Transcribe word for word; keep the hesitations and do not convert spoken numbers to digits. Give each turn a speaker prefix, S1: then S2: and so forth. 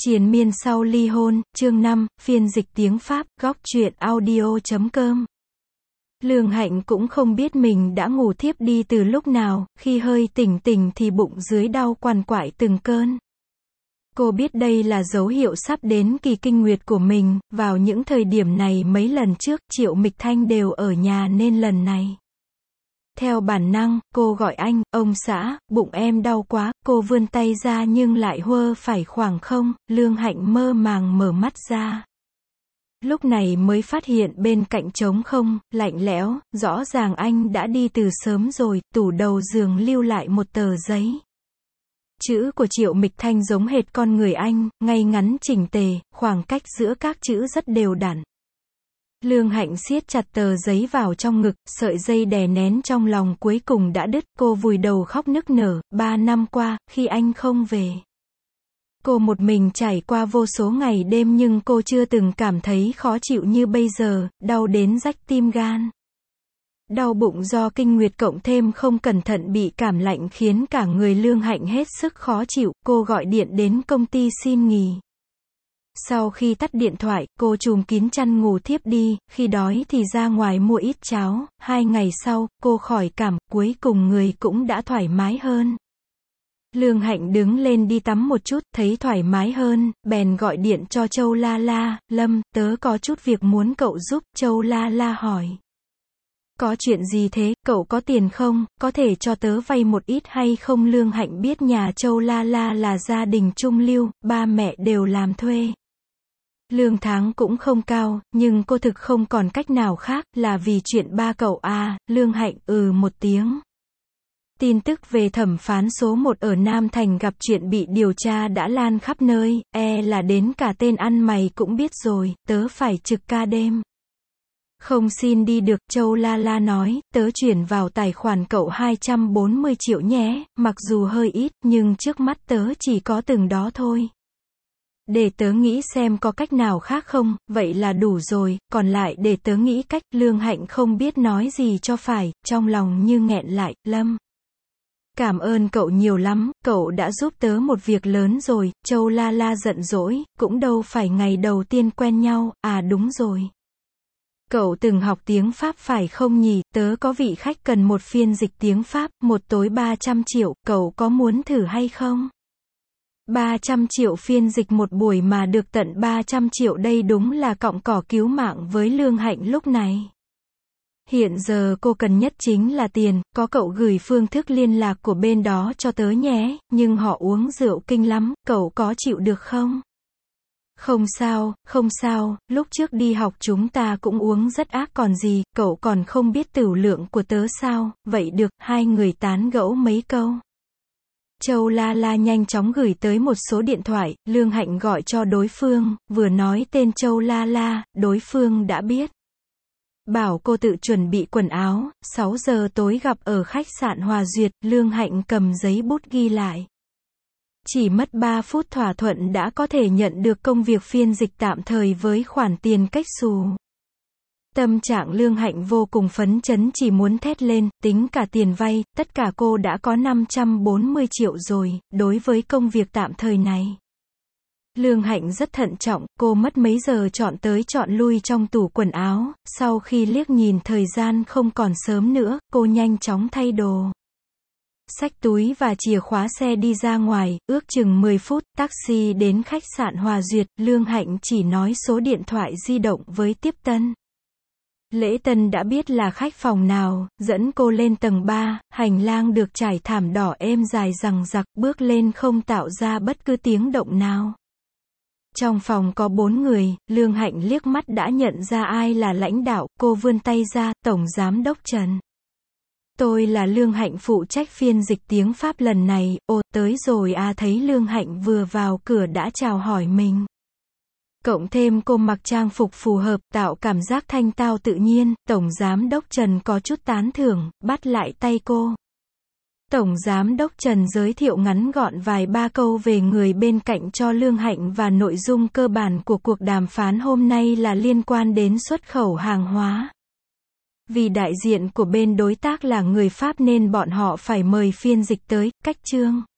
S1: Triền miên sau ly hôn, chương năm, phiên dịch tiếng Pháp, góc truyện audio chấm com. Lương Hạnh cũng không biết mình đã ngủ thiếp đi từ lúc nào, khi hơi tỉnh tỉnh thì bụng dưới đau quằn quại từng cơn. Cô biết đây là dấu hiệu sắp đến kỳ kinh nguyệt của mình, vào những thời điểm này mấy lần trước, Triệu Mịch Thanh đều ở nhà nên lần này. Theo bản năng, cô gọi anh, ông xã, bụng em đau quá, cô vươn tay ra nhưng lại huơ phải khoảng không, Lương Hạnh mơ màng mở mắt ra. Lúc này mới phát hiện bên cạnh trống không, lạnh lẽo, rõ ràng anh đã đi từ sớm rồi, tủ đầu giường lưu lại một tờ giấy. Chữ của Triệu Mịch Thanh giống hệt con người anh, ngay ngắn chỉnh tề, khoảng cách giữa các chữ rất đều đặn. Lương Hạnh siết chặt tờ giấy vào trong ngực, sợi dây đè nén trong lòng cuối cùng đã đứt, cô vùi đầu khóc nức nở, ba năm qua, khi anh không về. Cô một mình trải qua vô số ngày đêm nhưng cô chưa từng cảm thấy khó chịu như bây giờ, đau đến rách tim gan. Đau bụng do kinh nguyệt cộng thêm không cẩn thận bị cảm lạnh khiến cả người Lương Hạnh hết sức khó chịu, cô gọi điện đến công ty xin nghỉ. Sau khi tắt điện thoại, cô trùm kín chăn ngủ thiếp đi, khi đói thì ra ngoài mua ít cháo, hai ngày sau, cô khỏi cảm, cuối cùng người cũng đã thoải mái hơn. Lương Hạnh đứng lên đi tắm một chút, thấy thoải mái hơn, bèn gọi điện cho Châu La La, Lâm, tớ có chút việc muốn cậu giúp, Châu La La hỏi. Có chuyện gì thế, cậu có tiền không, có thể cho tớ vay một ít hay không? Lương Hạnh biết nhà Châu La La là gia đình trung lưu, ba mẹ đều làm thuê. Lương tháng cũng không cao, nhưng cô thực không còn cách nào khác, là vì chuyện ba cậu à, Lương Hạnh ừ một tiếng. Tin tức về thẩm phán số một ở Nam Thành gặp chuyện bị điều tra đã lan khắp nơi, e là đến cả tên ăn mày cũng biết rồi, tớ phải trực ca đêm. Không xin đi được, Châu La La nói, tớ chuyển vào tài khoản cậu hai trăm bốn mươi triệu nhé, mặc dù hơi ít, nhưng trước mắt tớ chỉ có từng đó thôi. Để tớ nghĩ xem có cách nào khác không, vậy là đủ rồi, còn lại để tớ nghĩ cách. Lương Hạnh không biết nói gì cho phải, trong lòng như nghẹn lại, Lâm. Cảm ơn cậu nhiều lắm, cậu đã giúp tớ một việc lớn rồi. Châu La La giận dỗi, cũng đâu phải ngày đầu tiên quen nhau, à đúng rồi. Cậu từng học tiếng Pháp phải không nhỉ, tớ có vị khách cần một phiên dịch tiếng Pháp, một tối ba trăm triệu, cậu có muốn thử hay không? ba trăm triệu phiên dịch một buổi mà được tận ba trăm triệu, đây đúng là cọng cỏ cứu mạng với Lương Hạnh lúc này. Hiện giờ cô cần nhất chính là tiền, có cậu gửi phương thức liên lạc của bên đó cho tớ nhé, nhưng họ uống rượu kinh lắm, cậu có chịu được không? Không sao, không sao, lúc trước đi học chúng ta cũng uống rất ác còn gì, cậu còn không biết tửu lượng của tớ sao, vậy được, hai người tán gẫu mấy câu. Châu La La nhanh chóng gửi tới một số điện thoại, Lương Hạnh gọi cho đối phương, vừa nói tên Châu La La, đối phương đã biết. Bảo cô tự chuẩn bị quần áo, sáu giờ tối gặp ở khách sạn Hòa Duyệt, Lương Hạnh cầm giấy bút ghi lại. Chỉ mất ba phút thỏa thuận đã có thể nhận được công việc phiên dịch tạm thời với khoản tiền cách xù. Tâm trạng Lương Hạnh vô cùng phấn chấn, chỉ muốn thét lên, tính cả tiền vay, tất cả cô đã có năm trăm bốn mươi triệu rồi, đối với công việc tạm thời này. Lương Hạnh rất thận trọng, cô mất mấy giờ chọn tới chọn lui trong tủ quần áo, sau khi liếc nhìn thời gian không còn sớm nữa, cô nhanh chóng thay đồ. Xách túi và chìa khóa xe đi ra ngoài, ước chừng mười phút, taxi đến khách sạn Hòa Duyệt, Lương Hạnh chỉ nói số điện thoại di động với tiếp tân. Lễ tân đã biết là khách phòng nào, dẫn cô lên tầng ba, hành lang được trải thảm đỏ êm dài rằng rặc, bước lên không tạo ra bất cứ tiếng động nào. Trong phòng có bốn người, Lương Hạnh liếc mắt đã nhận ra ai là lãnh đạo, cô vươn tay ra, Tổng Giám đốc Trần. Tôi là Lương Hạnh phụ trách phiên dịch tiếng Pháp lần này, ồ, tới rồi à, thấy Lương Hạnh vừa vào cửa đã chào hỏi mình. Cộng thêm cô mặc trang phục phù hợp, tạo cảm giác thanh tao tự nhiên, Tổng Giám đốc Trần có chút tán thưởng, bắt lại tay cô. Tổng Giám đốc Trần giới thiệu ngắn gọn vài ba câu về người bên cạnh cho Lương Hạnh và nội dung cơ bản của cuộc đàm phán hôm nay là liên quan đến xuất khẩu hàng hóa. Vì đại diện của bên đối tác là người Pháp nên bọn họ phải mời phiên dịch tới, cách chương.